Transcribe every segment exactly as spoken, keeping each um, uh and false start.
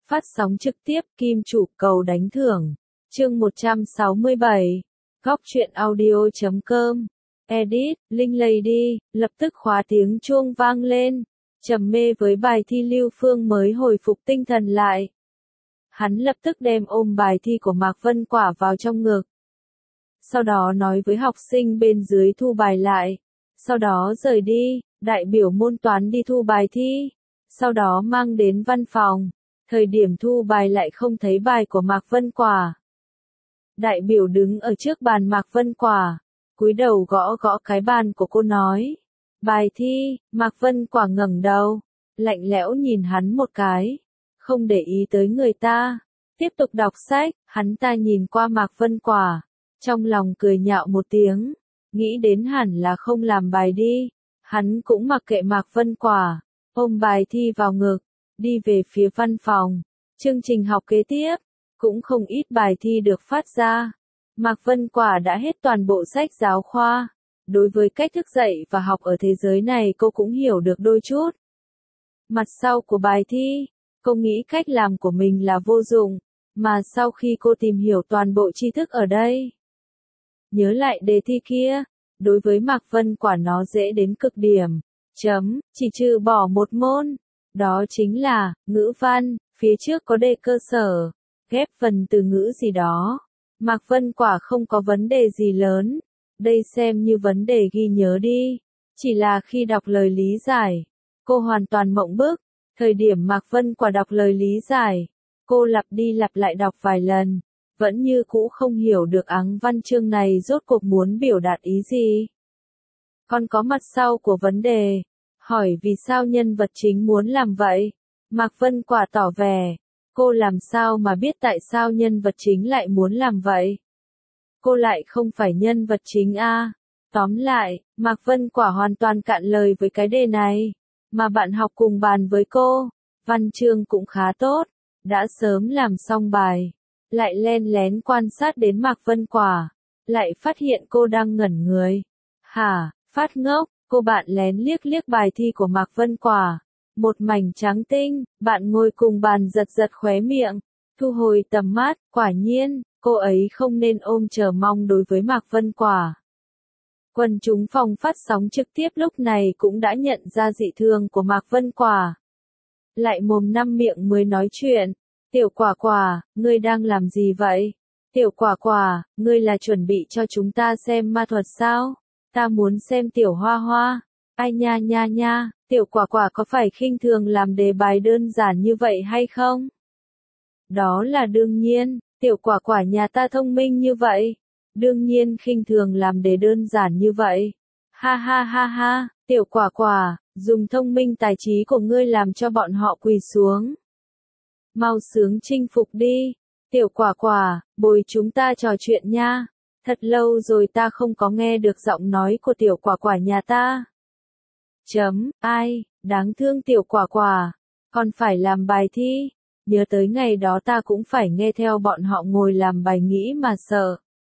Phát sóng trực tiếp Kim Chủ cầu đánh thưởng. Chương một trăm sáu mươi bảy. Góc truyện audio chấm com. Edit, Linh Lady, lập tức khóa tiếng chuông vang lên. Trầm mê với bài thi Lưu Phương mới hồi phục tinh thần lại. Hắn lập tức đem ôm bài thi của Mạc Vân Quả vào trong ngực. Sau đó nói với học sinh bên dưới thu bài lại. Sau đó rời đi, đại biểu môn toán đi thu bài thi. Sau đó mang đến văn phòng. Thời điểm thu bài lại không thấy bài của Mạc Vân Quả. Đại biểu đứng ở trước bàn Mạc Vân Quả, cúi đầu gõ gõ cái bàn của cô nói. Bài thi, Mạc Vân Quả ngẩng đầu, lạnh lẽo nhìn hắn một cái, không để ý tới người ta, tiếp tục đọc sách. Hắn ta nhìn qua Mạc Vân Quả, trong lòng cười nhạo một tiếng, nghĩ đến hẳn là không làm bài đi. Hắn cũng mặc kệ Mạc Vân Quả, ôm bài thi vào ngực, đi về phía văn phòng. Chương trình học kế tiếp, cũng không ít bài thi được phát ra. Mạc Vân Quả đã hết toàn bộ sách giáo khoa. Đối với cách thức dạy và học ở thế giới này cô cũng hiểu được đôi chút. Mặt sau của bài thi, cô nghĩ cách làm của mình là vô dụng, mà sau khi cô tìm hiểu toàn bộ tri thức ở đây, nhớ lại đề thi kia, đối với Mạc Vân Quả nó dễ đến cực điểm. Chấm, chỉ trừ bỏ một môn. Đó chính là, ngữ văn, phía trước có đề cơ sở, ghép phần từ ngữ gì đó. Mạc Vân Quả không có vấn đề gì lớn, đây xem như vấn đề ghi nhớ đi. Chỉ là khi đọc lời lý giải, cô hoàn toàn mộng bức. Thời điểm Mạc Vân Quả đọc lời lý giải, cô lặp đi lặp lại đọc vài lần, vẫn như cũ không hiểu được áng văn chương này rốt cuộc muốn biểu đạt ý gì. Còn có mặt sau của vấn đề, hỏi vì sao nhân vật chính muốn làm vậy. Mạc Vân Quả tỏ vẻ, cô làm sao mà biết tại sao nhân vật chính lại muốn làm vậy. Cô lại không phải nhân vật chính a. À. Tóm lại, Mạc Vân Quả hoàn toàn cạn lời với cái đề này, mà bạn học cùng bàn với cô, văn chương cũng khá tốt, đã sớm làm xong bài, lại len lén quan sát đến Mạc Vân Quả, lại phát hiện cô đang ngẩn người. Hả, phát ngốc, cô bạn lén liếc liếc bài thi của Mạc Vân Quả. Một mảnh trắng tinh, bạn ngồi cùng bàn giật giật khóe miệng, thu hồi tầm mắt. Quả nhiên, cô ấy không nên ôm chờ mong đối với Mạc Vân Quả. Quần chúng phòng phát sóng trực tiếp lúc này cũng đã nhận ra dị thường của Mạc Vân Quả. Lại mồm năm miệng mới nói chuyện. Tiểu Quả Quả, ngươi đang làm gì vậy? Tiểu Quả Quả, ngươi là chuẩn bị cho chúng ta xem ma thuật sao? Ta muốn xem Tiểu Hoa Hoa. Ai nha nha nha, Tiểu Quả Quả có phải khinh thường làm đề bài đơn giản như vậy hay không? Đó là đương nhiên, Tiểu Quả Quả nhà ta thông minh như vậy, đương nhiên khinh thường làm đề đơn giản như vậy. Ha ha ha ha, Tiểu Quả Quả, dùng thông minh tài trí của ngươi làm cho bọn họ quỳ xuống. Mau sướng chinh phục đi. Tiểu Quả Quả, bồi chúng ta trò chuyện nha. Thật lâu rồi ta không có nghe được giọng nói của Tiểu Quả Quả nhà ta. Chấm, ai, đáng thương Tiểu Quả Quả, còn phải làm bài thi. Nhớ tới ngày đó ta cũng phải nghe theo bọn họ ngồi làm bài nghĩ mà sợ.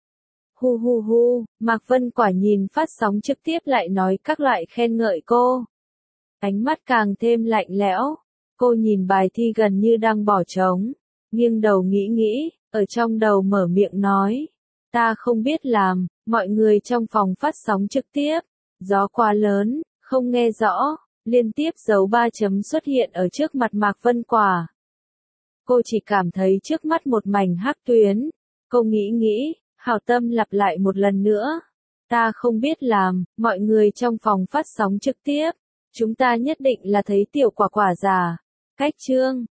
Hu hu hu, Mạc Vân Quả nhìn phát sóng trực tiếp lại nói các loại khen ngợi cô. Ánh mắt càng thêm lạnh lẽo, cô nhìn bài thi gần như đang bỏ trống, nghiêng đầu nghĩ nghĩ, ở trong đầu mở miệng nói. Ta không biết làm, mọi người trong phòng phát sóng trực tiếp, gió quá lớn, không nghe rõ, liên tiếp dấu ba chấm xuất hiện ở trước mặt Mạc Vân Quả. Cô chỉ cảm thấy trước mắt một mảnh hắc tuyến, cô nghĩ nghĩ, hảo tâm lặp lại một lần nữa. Ta không biết làm, mọi người trong phòng phát sóng trực tiếp, chúng ta nhất định là thấy Tiểu Quả Quả già. Cách chương,